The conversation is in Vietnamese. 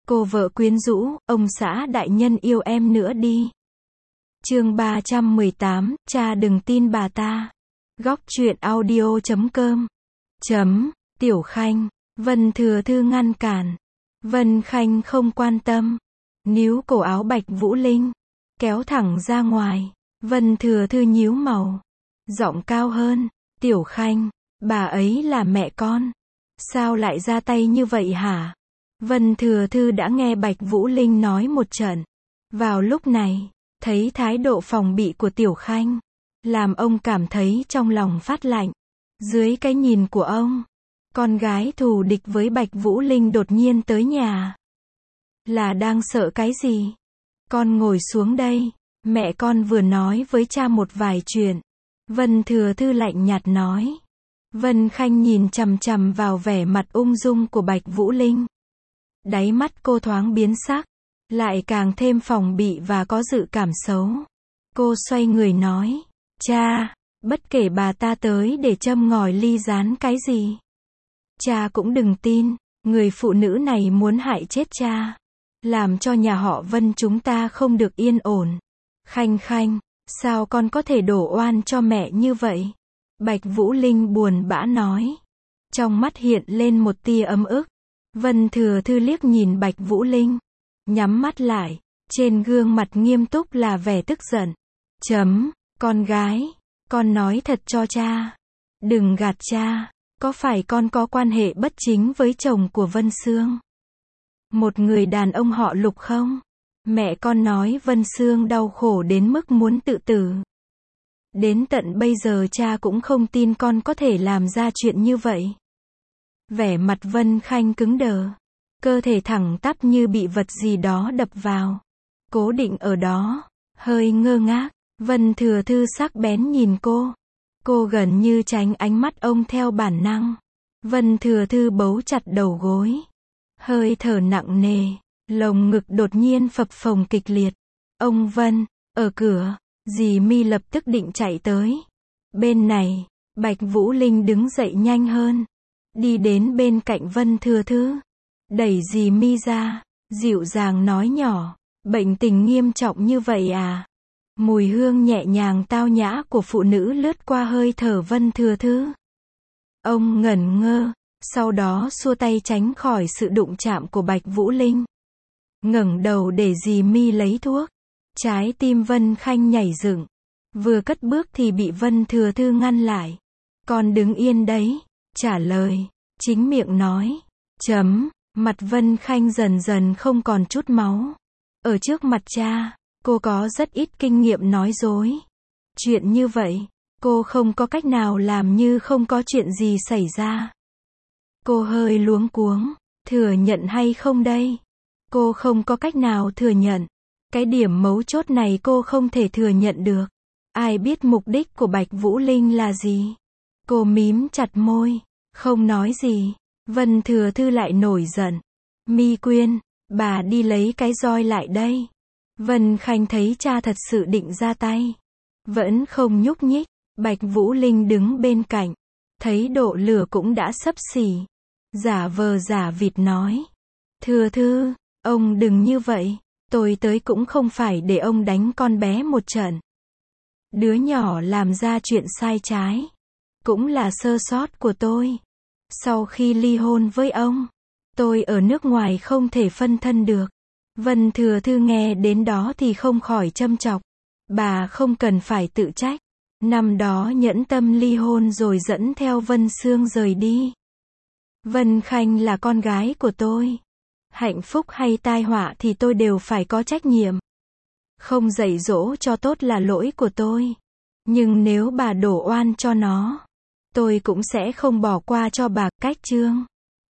Cô vợ quyến rũ, ông xã đại nhân yêu em nữa đi. Chương 318, cha đừng tin bà ta. Góc truyện audio.com. Tiểu Khanh. Vân Thừa Thư ngăn cản. Vân Khanh không quan tâm. Níu cổ áo Bạch Vũ Linh. Kéo thẳng ra ngoài. Vân Thừa Thư nhíu màu. Giọng cao hơn. Tiểu Khanh, bà ấy là mẹ con. Sao lại ra tay như vậy hả? Vân Thừa Thư đã nghe Bạch Vũ Linh nói một trận. Vào lúc này, thấy thái độ phòng bị của Tiểu Khanh, làm ông cảm thấy trong lòng phát lạnh. Dưới cái nhìn của ông, con gái thù địch với Bạch Vũ Linh đột nhiên tới nhà. Là đang sợ cái gì? Con ngồi xuống đây, mẹ con vừa nói với cha một vài chuyện. Vân Thừa Thư lạnh nhạt nói. Vân Khanh nhìn chằm chằm vào vẻ mặt ung dung của Bạch Vũ Linh. Đáy mắt cô thoáng biến sắc, lại càng thêm phòng bị và có dự cảm xấu. Cô xoay người nói, cha, bất kể bà ta tới để châm ngòi ly gián cái gì, cha cũng đừng tin, người phụ nữ này muốn hại chết cha, làm cho nhà họ Vân chúng ta không được yên ổn. Khanh Khanh, sao con có thể đổ oan cho mẹ như vậy? Bạch Vũ Linh buồn bã nói. Trong mắt hiện lên một tia ấm ức. Vân Thừa Thư liếc nhìn Bạch Vũ Linh, nhắm mắt lại, trên gương mặt nghiêm túc là vẻ tức giận. Con gái, con nói thật cho cha. Đừng gạt cha, có phải con có quan hệ bất chính với chồng của Vân Sương? Một người đàn ông họ Lục không? Mẹ con nói Vân Sương đau khổ đến mức muốn tự tử. Đến tận bây giờ cha cũng không tin con có thể làm ra chuyện như vậy. Vẻ mặt Vân Khanh cứng đờ, cơ thể thẳng tắp như bị vật gì đó đập vào, cố định ở đó, hơi ngơ ngác. Vân Thừa Thư sắc bén nhìn cô gần như tránh ánh mắt ông theo bản năng. Vân Thừa Thư bấu chặt đầu gối, hơi thở nặng nề, lồng ngực đột nhiên phập phồng kịch liệt. Ông Vân, ở cửa, dì Mi lập tức định chạy tới. Bên này, Bạch Vũ Linh đứng dậy nhanh hơn, đi đến bên cạnh Vân Thừa Thư, đẩy dì Mi ra, dịu dàng nói nhỏ, bệnh tình nghiêm trọng như vậy à? Mùi hương nhẹ nhàng tao nhã của phụ nữ lướt qua hơi thở Vân Thừa Thư. Ông ngẩn ngơ, sau đó xua tay tránh khỏi sự đụng chạm của Bạch Vũ Linh. Ngẩng đầu để dì Mi lấy thuốc. Trái tim Vân Khanh nhảy dựng. Vừa cất bước thì bị Vân Thừa Thư ngăn lại. Con đứng yên đấy. Trả lời. Chính miệng nói. Mặt Vân Khanh dần dần không còn chút máu. Ở trước mặt cha, cô có rất ít kinh nghiệm nói dối. Chuyện như vậy, cô không có cách nào làm như không có chuyện gì xảy ra. Cô hơi luống cuống. Thừa nhận hay không đây? Cô không có cách nào thừa nhận. Cái điểm mấu chốt này cô không thể thừa nhận được. Ai biết mục đích của Bạch Vũ Linh là gì? Cô mím chặt môi, không nói gì. Vân Thừa Thư lại nổi giận. Mi Quyên, bà đi lấy cái roi lại đây. Vân Khanh thấy cha thật sự định ra tay, vẫn không nhúc nhích. Bạch Vũ Linh đứng bên cạnh, thấy độ lửa cũng đã xấp xỉ, giả vờ giả vịt nói. Thừa Thư, ông đừng như vậy. Tôi tới cũng không phải để ông đánh con bé một trận. Đứa nhỏ làm ra chuyện sai trái, cũng là sơ sót của tôi. Sau khi ly hôn với ông, tôi ở nước ngoài không thể phân thân được. Vân Thừa Thư nghe đến đó thì không khỏi châm chọc. Bà không cần phải tự trách. Năm đó nhẫn tâm ly hôn rồi dẫn theo Vân Sương rời đi. Vân Khanh là con gái của tôi. Hạnh phúc hay tai họa thì tôi đều phải có trách nhiệm. Không dạy dỗ cho tốt là lỗi của tôi. Nhưng nếu bà đổ oan cho nó, tôi cũng sẽ không bỏ qua cho bà. Cách chương